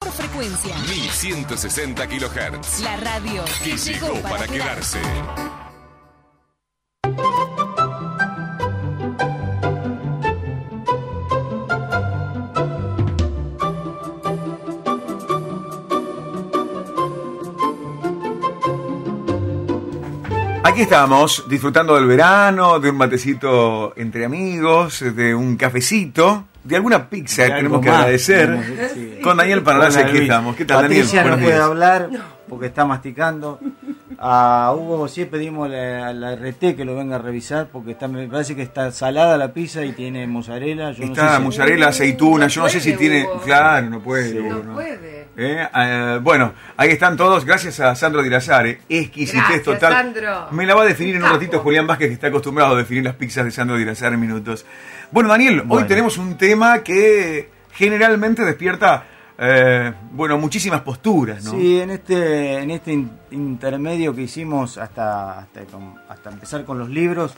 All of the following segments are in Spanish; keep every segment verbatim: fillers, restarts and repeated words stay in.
tu frecuencia. mil ciento sesenta kilohertz. La radio que llegó para quedarse. Aquí estamos, disfrutando del verano, de un matecito entre amigos, de un cafecito, de alguna pizza que tenemos que más, agradecer. Sí. Con Daniel Paralase, aquí estamos. ¿Qué tal, Daniel? Patricia no Buenos puede días. hablar porque está masticando. A Hugo Bossier pedimos la, la R T que lo venga a revisar porque está, me parece que está salada la pizza y tiene mozzarella. Yo Está no sé si... mozzarella, aceituna, yo no sé si puede, tiene... Hugo. Claro, no puede. Sí. Hugo, No no. puede. Eh, eh, bueno, ahí están todos, gracias a Sandro Di Lazare, exquisitez Gracias, total. Sandro. Me la va a definir en un Capo. ratito Julián Vázquez, que está acostumbrado a definir las pizzas de Sandro Di Lazare en minutos. Bueno, Daniel, Bueno. hoy tenemos un tema que generalmente despierta, eh, bueno, muchísimas posturas, ¿no? Sí, en este en este in- intermedio que hicimos hasta hasta, con- hasta empezar con los libros,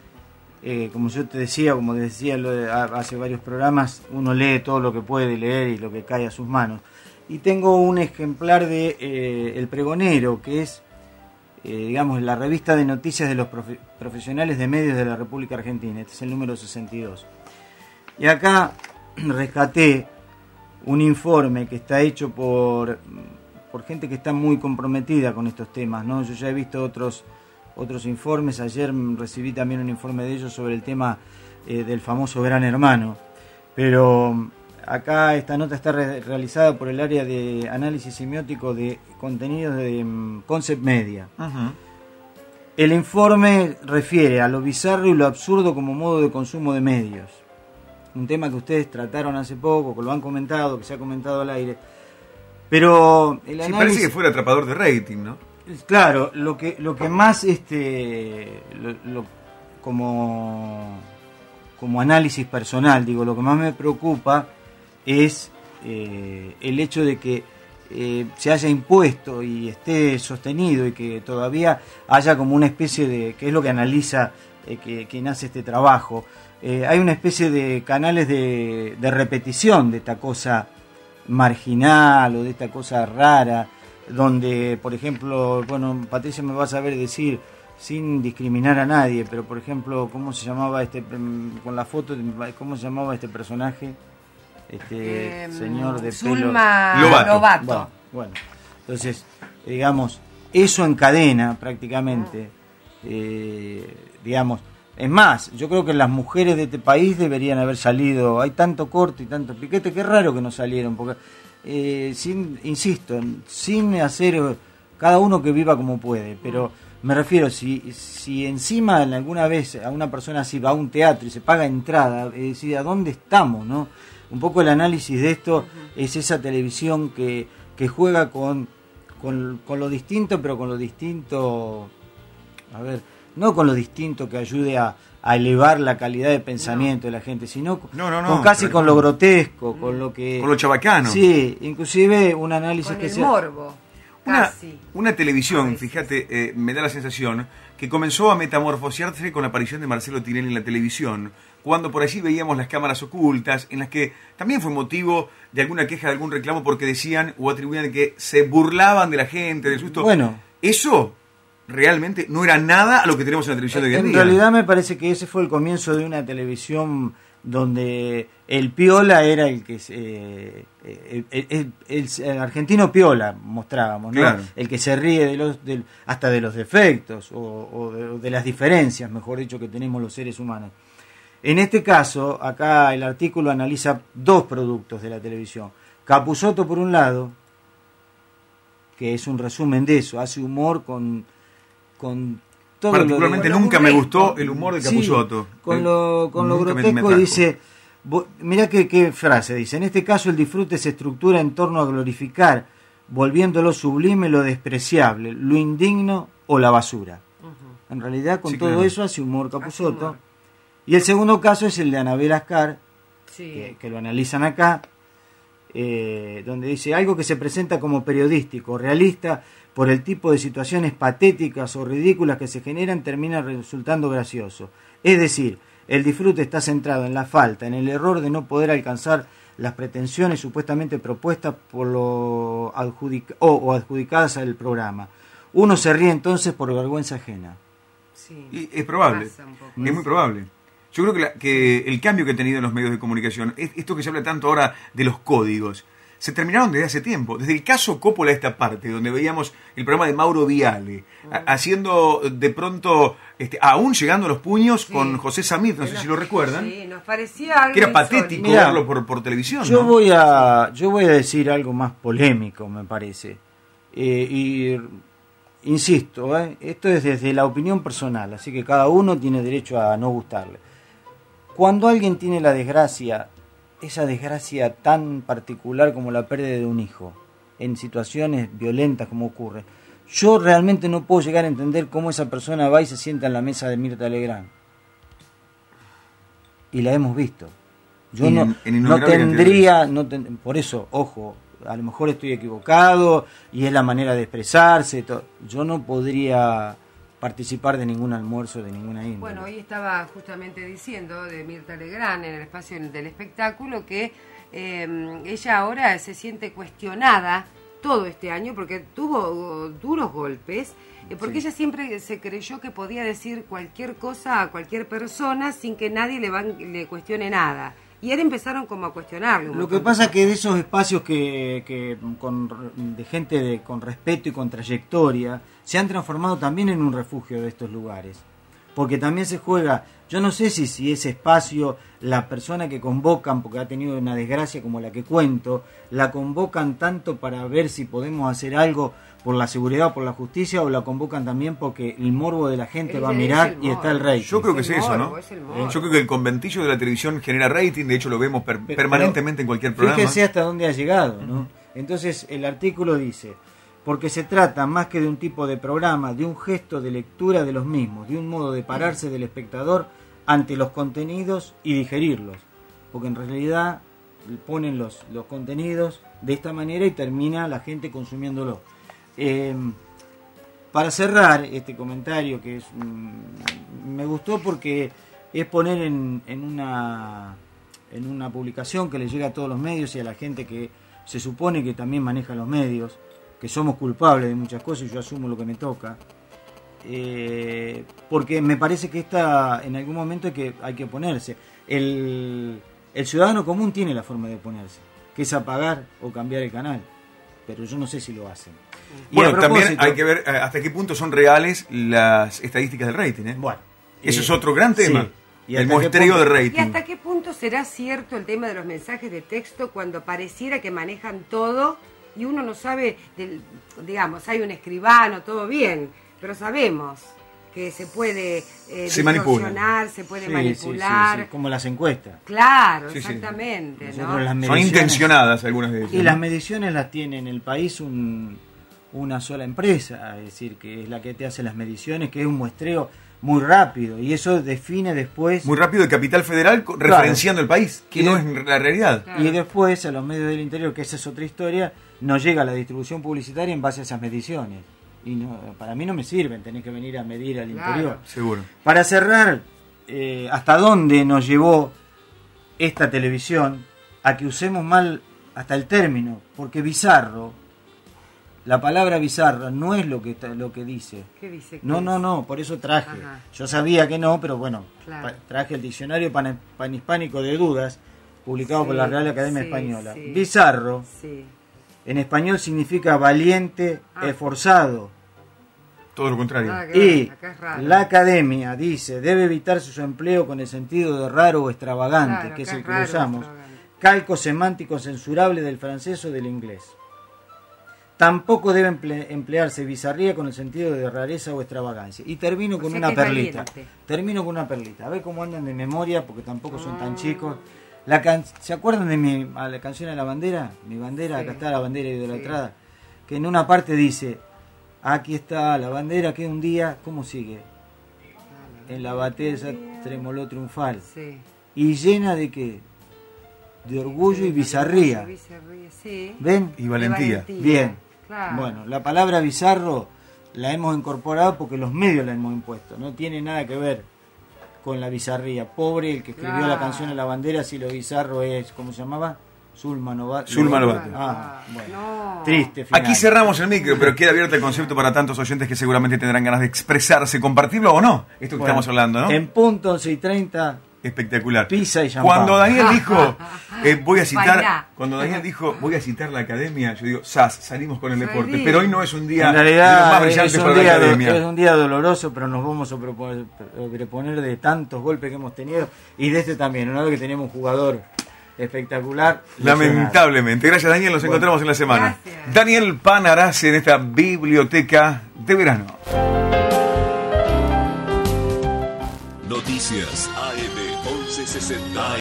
eh, como yo te decía, como te decía lo de- a- hace varios programas, uno lee todo lo que puede leer y lo que cae a sus manos. Y tengo un ejemplar de eh, El Pregonero, que es, eh, digamos, la revista de noticias de los profe- profesionales de medios de la República Argentina. Este es el número sesenta y dos. Y acá rescaté un informe que está hecho por, por gente que está muy comprometida con estos temas, ¿no? Yo ya he visto otros, otros informes. Ayer recibí también un informe de ellos sobre el tema eh, del famoso Gran Hermano. Pero acá esta nota está re- realizada por el área de análisis semiótico de contenidos de um, Concept Media. Ujú. El informe refiere a lo bizarro y lo absurdo como modo de consumo de medios. Un tema que ustedes trataron hace poco, que lo han comentado, que se ha comentado al aire. Pero el Sí, análisis... parece que fuera atrapador de rating, ¿no? Claro, lo que lo que más este lo- lo- como como análisis personal, digo, lo que más me preocupa es eh, el hecho de que eh, se haya impuesto y esté sostenido y que todavía haya como una especie de, que es lo que analiza eh, que, quien hace este trabajo, eh, hay una especie de canales de, de repetición de esta cosa marginal o de esta cosa rara, donde, por ejemplo, bueno, Patricia me va a saber decir, sin discriminar a nadie, pero por ejemplo, ¿cómo se llamaba este, con la foto, cómo se llamaba este personaje? Este Eh, señor de Zulma pelo... Lobato. Lobato. Bueno, bueno, entonces, digamos, eso encadena prácticamente, eh, digamos, es más, yo creo que las mujeres de este país deberían haber salido, hay tanto corte y tanto piquete, qué raro que no salieron, porque, eh, sin, insisto, sin hacer, eh, cada uno que viva como puede, pero me refiero, si, si encima alguna vez a una persona así va a un teatro y se paga entrada, es decir, ¿a dónde estamos, no? Un poco el análisis de esto es esa televisión que, que juega con, con, con lo distinto, pero con lo distinto, a ver, no con lo distinto que ayude a, a elevar la calidad de pensamiento de la gente, sino No, no, no, con casi pero- con lo grotesco, con lo que... Con lo chabacano. Sí, inclusive un análisis Con que el sea... morbo. Una, Casi. una televisión, A veces. fíjate, eh, me da la sensación que comenzó a metamorfosearse con la aparición de Marcelo Tinelli en la televisión, cuando por allí veíamos las cámaras ocultas, en las que también fue motivo de alguna queja, de algún reclamo, porque decían o atribuían que se burlaban de la gente, del susto. Bueno. Eso realmente no era nada a lo que tenemos en la televisión de hoy en, En día. realidad me parece que ese fue el comienzo de una televisión donde el piola era el que se- eh, el, el- el- el argentino piola mostrábamos, ¿no? Claro. El que se ríe de los del- hasta de los defectos o, o de, o de las diferencias, mejor dicho, que tenemos los seres humanos. En este caso, acá el artículo analiza dos productos de la televisión. Capusotto por un lado, que es un resumen de eso, hace humor con con todo lo de- Particularmente Con lo nunca me burlesco. gustó el humor de Sí, Capusotto. con Eh, lo, con lo nunca me- me grotesco atrajo. dice, vo- mirá qué, qué frase dice, en este caso el disfrute se estructura en torno a glorificar, volviéndolo sublime lo despreciable, lo indigno o la basura. En realidad con Sí, todo claro. eso hace humor Capusotto. humor. Y el segundo caso es el de Anabel Ascar, Sí. que, que lo analizan acá, eh, donde dice algo que se presenta como periodístico, realista, por el tipo de situaciones patéticas o ridículas que se generan, termina resultando gracioso. Es decir, el disfrute está centrado en la falta, en el error de no poder alcanzar las pretensiones supuestamente propuestas por lo adjudic o, o adjudicadas al programa. Uno se ríe entonces por vergüenza ajena. Sí, y es probable, es muy probable. Yo creo que, la, que el cambio que han tenido en los medios de comunicación, es, esto que se habla tanto ahora de los códigos, se terminaron desde hace tiempo. Desde el caso Coppola, esta parte, donde veíamos el programa de Mauro Viale, uh-huh. a, haciendo de pronto, este, aún llegando a los puños sí. con José Samir, no sé si lo recuerdan. Sí, nos parecía algo que era patético Mirá, verlo por, por televisión. Yo, ¿no? voy a, yo voy a decir algo más polémico, me parece. Eh, y insisto, ¿eh? esto es desde la opinión personal, así que cada uno tiene derecho a no gustarle. Cuando alguien tiene la desgracia, esa desgracia tan particular como la pérdida de un hijo, en situaciones violentas como ocurre, yo realmente no puedo llegar a entender cómo esa persona va y se sienta en la mesa de Mirta Legrand. Y la hemos visto. Yo en, no, en no tendría, no ten, por eso, ojo, a lo mejor estoy equivocado y es la manera de expresarse. To, yo no podría participar de ningún almuerzo, de ninguna índole. Bueno, hoy estaba justamente diciendo de Mirta Legrand en el espacio del espectáculo que eh, ella ahora se siente cuestionada todo este año porque tuvo duros golpes, eh, porque sí. ella siempre se creyó que podía decir cualquier cosa a cualquier persona sin que nadie le, van, le cuestione nada. Y ahora empezaron como a cuestionarlo. Lo que pasa es que de esos espacios que, que con, de gente de, con respeto y con trayectoria se han transformado también en un refugio de estos lugares. Porque también se juega, yo no sé si, si ese espacio, la persona que convocan, porque ha tenido una desgracia como la que cuento, la convocan tanto para ver si podemos hacer algo por la seguridad o por la justicia, o la convocan también porque el morbo de la gente es, va a mirar y está el rating. Yo creo que es, es eso, morbo, ¿no? Es Yo creo que el conventillo de la televisión genera rating, de hecho lo vemos per pero, permanentemente en cualquier programa. Fíjese hasta dónde ha llegado, ¿no? Entonces el artículo dice, porque se trata más que de un tipo de programa, de un gesto de lectura de los mismos, de un modo de pararse del espectador ante los contenidos y digerirlos, porque en realidad ponen los, los contenidos de esta manera y termina la gente consumiéndolo. Eh, para cerrar este comentario, que es mm, me gustó porque es poner en, en una en una publicación que le llega a todos los medios y a la gente que se supone que también maneja los medios, que somos culpables de muchas cosas y yo asumo lo que me toca, eh, porque me parece que esta en algún momento hay que, hay que oponerse. El, el ciudadano común tiene la forma de oponerse, que es apagar o cambiar el canal, pero yo no sé si lo hacen. Y bueno, también hay que ver hasta qué punto son reales las estadísticas del rating, ¿eh? Bueno, eso eh, es otro gran tema. Sí. ¿Y el muestreo de rating. ¿Y hasta qué punto será cierto el tema de los mensajes de texto cuando pareciera que manejan todo y uno no sabe, del, digamos, hay un escribano, todo bien, pero sabemos que se puede eh, se distorsionar, se puede sí, manipular. Sí, sí, sí, como las encuestas. Claro, sí, exactamente. Sí. ¿No? Las son intencionadas algunas de ellas. Y ¿no? Las mediciones las tiene en el país un, una sola empresa, es decir, que es la que te hace las mediciones, que es un muestreo muy rápido, y eso define después... Muy rápido de Capital Federal, claro, referenciando el país, que y no de, es la realidad. Claro. Y después a los medios del interior, que esa es otra historia, nos llega la distribución publicitaria en base a esas mediciones. Y no, para mí no me sirven, tenés que venir a medir al claro, interior. Seguro. Para cerrar, eh, ¿hasta dónde nos llevó esta televisión a que usemos mal hasta el término? Porque bizarro, la palabra bizarra no es lo que lo que dice. ¿Qué dice? No, no, no, por eso traje. Ajá. Yo sabía que no, pero bueno, claro. traje el diccionario pan, panhispánico de dudas, publicado sí, por la Real Academia sí, Española. Sí, bizarro, sí. En español significa valiente, ah. esforzado. Todo lo contrario. Ah, y raro. La Academia dice, debe evitarse su empleo con el sentido de raro o extravagante, claro, que es el que raro, usamos, calco semántico censurable del francés o del inglés. Tampoco debe emple emplearse bizarría con el sentido de rareza o extravagancia. Y termino con o sea una perlita. Valiente. Termino con una perlita. A ver cómo andan de memoria, porque tampoco son tan chicos. La can ¿Se acuerdan de mi a la canción de la bandera? Mi bandera, sí. Acá está la bandera idolatrada. Sí. Que en una parte dice, aquí está la bandera que un día, ¿cómo sigue? Ah, en la batalla tremoló triunfal. Sí. Y llena de qué? De orgullo sí, y bizarría. bizarría sí. ¿Ven? Y valentía. valentía. Bien. Claro. Bueno, la palabra bizarro la hemos incorporado porque los medios la hemos impuesto. No tiene nada que ver con la bizarría. Pobre el que escribió claro. la canción de la bandera, si lo bizarro es, ¿cómo se llamaba? Zulma Novato. Zulma Novato. Ah, bueno. No. Triste final. Aquí cerramos el micro, pero queda abierto el concepto para tantos oyentes que seguramente tendrán ganas de expresarse, compartirlo o no. Esto que Bueno, estamos hablando, ¿no? En punto, once y treinta, Espectacular. pizza y champán. Cuando Daniel dijo, eh, voy a citar, Bailá. cuando Daniel dijo, voy a citar la academia, yo digo, sas, salimos con el deporte. Salí. Pero hoy no es un día En de los más realidad brillantes es un, para la día, do- academia. es un día doloroso, pero nos vamos a proponer, proponer de tantos golpes que hemos tenido y de este también, una vez que teníamos un jugador espectacular. Lamentablemente. Gracias, Daniel. Nos Bueno, encontramos en la semana. gracias. Daniel Panarase en esta biblioteca de verano. Noticias A M once sesenta.